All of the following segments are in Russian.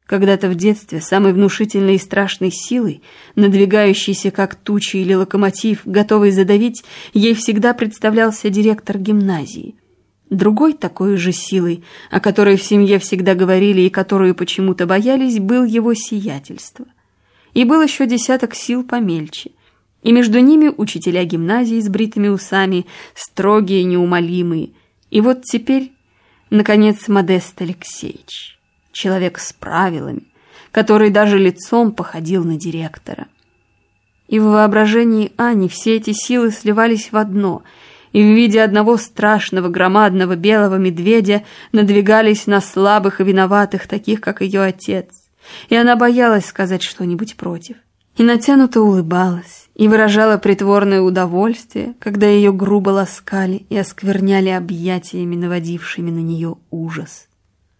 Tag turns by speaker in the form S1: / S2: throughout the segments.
S1: Когда-то в детстве самой внушительной и страшной силой, надвигающейся как туча или локомотив, готовый задавить, ей всегда представлялся директор гимназии. Другой такой же силой, о которой в семье всегда говорили и которую почему-то боялись, был его сиятельство. И был еще десяток сил помельче. И между ними учителя гимназии с бритыми усами, строгие и неумолимые. И вот теперь, наконец, Модест Алексеевич. Человек с правилами, который даже лицом походил на директора. И в воображении Ани все эти силы сливались в одно, и в виде одного страшного громадного белого медведя надвигались на слабых и виноватых, таких, как ее отец. И она боялась сказать что-нибудь против, и натянуто улыбалась, и выражала притворное удовольствие, когда ее грубо ласкали и оскверняли объятиями, наводившими на нее ужас.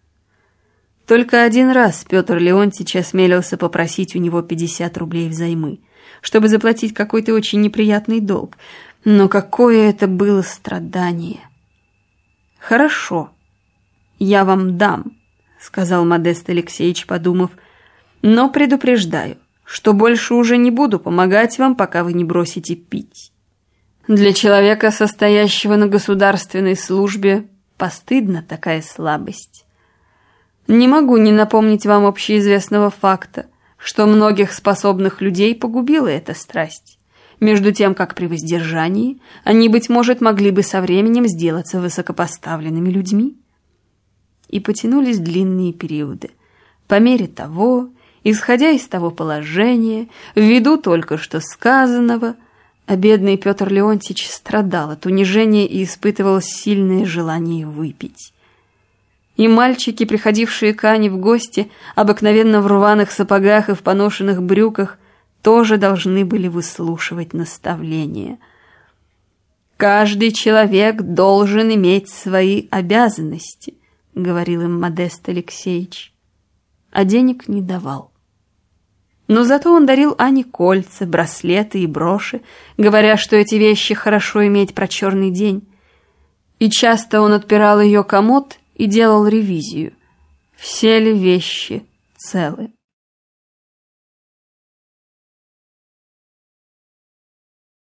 S1: Только один раз Петр Леонтьич осмелился попросить у него 50 рублей взаймы, чтобы заплатить какой-то очень неприятный долг. Но какое это было страдание! «Хорошо, я вам дам», — сказал Модест Алексеевич, подумав, «но предупреждаю, что больше уже не буду помогать вам, пока вы не бросите пить. Для человека, состоящего на государственной службе, постыдна такая слабость. Не могу не напомнить вам общеизвестного факта, что многих способных людей погубила эта страсть, между тем, как при воздержании они, быть может, могли бы со временем сделаться высокопоставленными людьми». И потянулись длинные периоды. По мере того, исходя из того положения, ввиду только что сказанного, а бедный Петр Леонтьич страдал от унижения и испытывал сильное желание выпить. И мальчики, приходившие к Ане в гости, обыкновенно в рваных сапогах и в поношенных брюках, тоже должны были выслушивать наставления. «Каждый человек должен иметь свои обязанности», — говорил им Модест Алексеевич, а денег не давал. Но зато он дарил Ане кольца, браслеты и броши, говоря, что эти вещи хорошо иметь про черный день. И часто он отпирал ее комод и делал ревизию, все ли вещи целы.